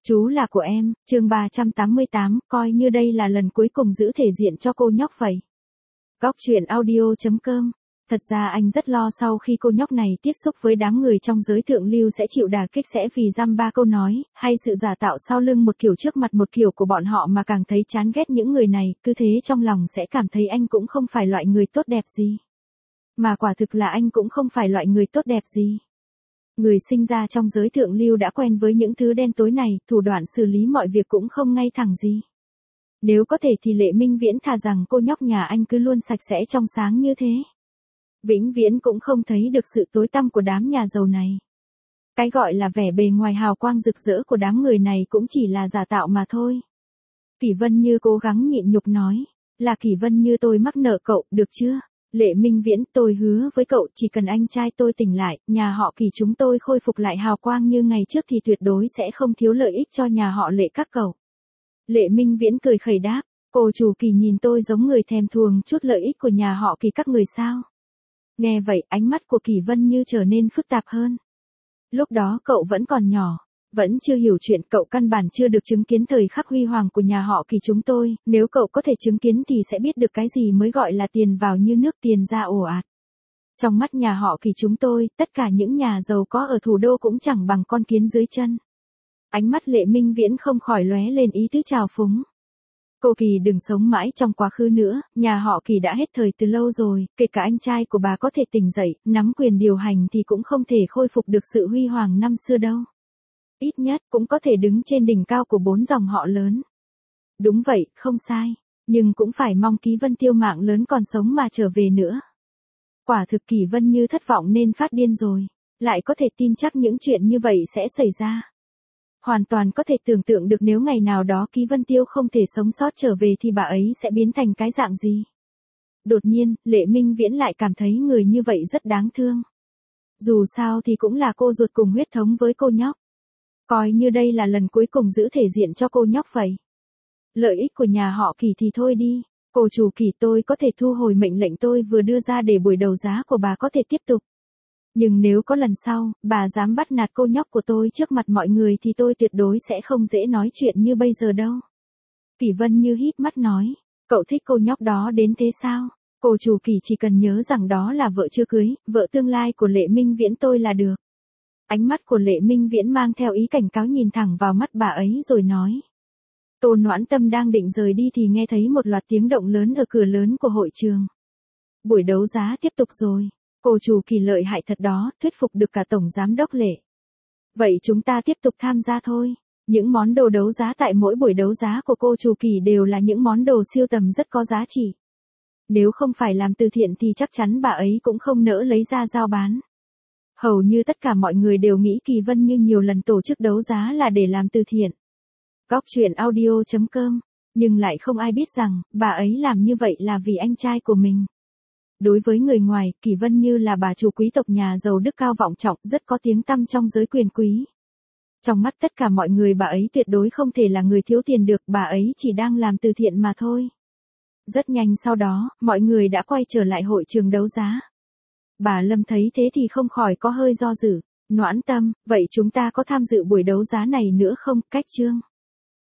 Chú là của em, chương 388, coi như đây là lần cuối cùng giữ thể diện cho cô nhóc vậy. Góc truyện audio.com. Thật ra anh rất lo sau khi cô nhóc này tiếp xúc với đám người trong giới thượng lưu sẽ chịu đả kích, sẽ vì dăm ba câu nói, hay sự giả tạo sau lưng một kiểu trước mặt một kiểu của bọn họ mà càng thấy chán ghét những người này, cứ thế trong lòng sẽ cảm thấy anh cũng không phải loại người tốt đẹp gì. Mà quả thực là anh cũng không phải loại người tốt đẹp gì. Người sinh ra trong giới thượng lưu đã quen với những thứ đen tối này, thủ đoạn xử lý mọi việc cũng không ngay thẳng gì. Nếu có thể thì Lệ Minh Viễn thà rằng cô nhóc nhà anh cứ luôn sạch sẽ trong sáng như thế. Vĩnh viễn cũng không thấy được sự tối tăm của đám nhà giàu này. Cái gọi là vẻ bề ngoài hào quang rực rỡ của đám người này cũng chỉ là giả tạo mà thôi. Kỷ Vân Như cố gắng nhịn nhục nói, là Kỷ Vân Như, tôi mắc nợ cậu, được chưa? Lệ Minh Viễn, tôi hứa với cậu chỉ cần anh trai tôi tỉnh lại, nhà họ Kỷ chúng tôi khôi phục lại hào quang như ngày trước thì tuyệt đối sẽ không thiếu lợi ích cho nhà họ Lệ các cậu. Lệ Minh Viễn cười khẩy đáp, cô chủ Kỷ nhìn tôi giống người thèm thuồng chút lợi ích của nhà họ Kỷ các người sao? Nghe vậy, ánh mắt của Kỷ Vân Như trở nên phức tạp hơn. Lúc đó cậu vẫn còn nhỏ, vẫn chưa hiểu chuyện, cậu căn bản chưa được chứng kiến thời khắc huy hoàng của nhà họ Kỷ chúng tôi, nếu cậu có thể chứng kiến thì sẽ biết được cái gì mới gọi là tiền vào như nước, tiền ra ồ ạt. Trong mắt nhà họ Kỷ chúng tôi, tất cả những nhà giàu có ở thủ đô cũng chẳng bằng con kiến dưới chân. Ánh mắt Lệ Minh Viễn không khỏi lóe lên ý tứ trào phúng. Cô Kỷ đừng sống mãi trong quá khứ nữa, nhà họ Kỷ đã hết thời từ lâu rồi, kể cả anh trai của bà có thể tỉnh dậy, nắm quyền điều hành thì cũng không thể khôi phục được sự huy hoàng năm xưa đâu. Ít nhất cũng có thể đứng trên đỉnh cao của 4 dòng họ lớn. Đúng vậy, không sai, nhưng cũng phải mong Ký Vân Tiêu mạng lớn còn sống mà trở về nữa. Quả thực Kỷ Vân Như thất vọng nên phát điên rồi, lại có thể tin chắc những chuyện như vậy sẽ xảy ra. Hoàn toàn có thể tưởng tượng được nếu ngày nào đó Ký Vân Tiêu không thể sống sót trở về thì bà ấy sẽ biến thành cái dạng gì. Đột nhiên, Lệ Minh Viễn lại cảm thấy người như vậy rất đáng thương. Dù sao thì cũng là cô ruột cùng huyết thống với cô nhóc. Coi như đây là lần cuối cùng giữ thể diện cho cô nhóc vậy. Lợi ích của nhà họ Kỷ thì thôi đi, cô chủ Kỷ, tôi có thể thu hồi mệnh lệnh tôi vừa đưa ra để buổi đấu giá của bà có thể tiếp tục. Nhưng nếu có lần sau, bà dám bắt nạt cô nhóc của tôi trước mặt mọi người thì tôi tuyệt đối sẽ không dễ nói chuyện như bây giờ đâu. Kỷ Vân Như híp mắt nói, cậu thích cô nhóc đó đến thế sao? Cô chủ Kỷ chỉ cần nhớ rằng đó là vợ chưa cưới, vợ tương lai của Lệ Minh Viễn tôi là được. Ánh mắt của Lệ Minh Viễn mang theo ý cảnh cáo nhìn thẳng vào mắt bà ấy rồi nói. Tô Noãn Tâm đang định rời đi thì nghe thấy một loạt tiếng động lớn ở cửa lớn của hội trường. Buổi đấu giá tiếp tục rồi. Cô chủ Kỷ lợi hại thật đó, thuyết phục được cả tổng giám đốc Lệ. Vậy chúng ta tiếp tục tham gia thôi. Những món đồ đấu giá tại mỗi buổi đấu giá của cô chủ Kỷ đều là những món đồ siêu tầm rất có giá trị. Nếu không phải làm từ thiện thì chắc chắn bà ấy cũng không nỡ lấy ra giao bán. Hầu như tất cả mọi người đều nghĩ Kỷ Vân Như nhiều lần tổ chức đấu giá là để làm từ thiện. Góc truyện audio.com. Nhưng lại không ai biết rằng, bà ấy làm như vậy là vì anh trai của mình. Đối với người ngoài, Kỷ Vân Như là bà chủ quý tộc nhà giàu đức cao vọng trọng, rất có tiếng tăm trong giới quyền quý. Trong mắt tất cả mọi người bà ấy tuyệt đối không thể là người thiếu tiền được, bà ấy chỉ đang làm từ thiện mà thôi. Rất nhanh sau đó, mọi người đã quay trở lại hội trường đấu giá. Bà Lâm thấy thế thì không khỏi có hơi do dự. Noãn Tâm, vậy chúng ta có tham dự buổi đấu giá này nữa không? Cách chương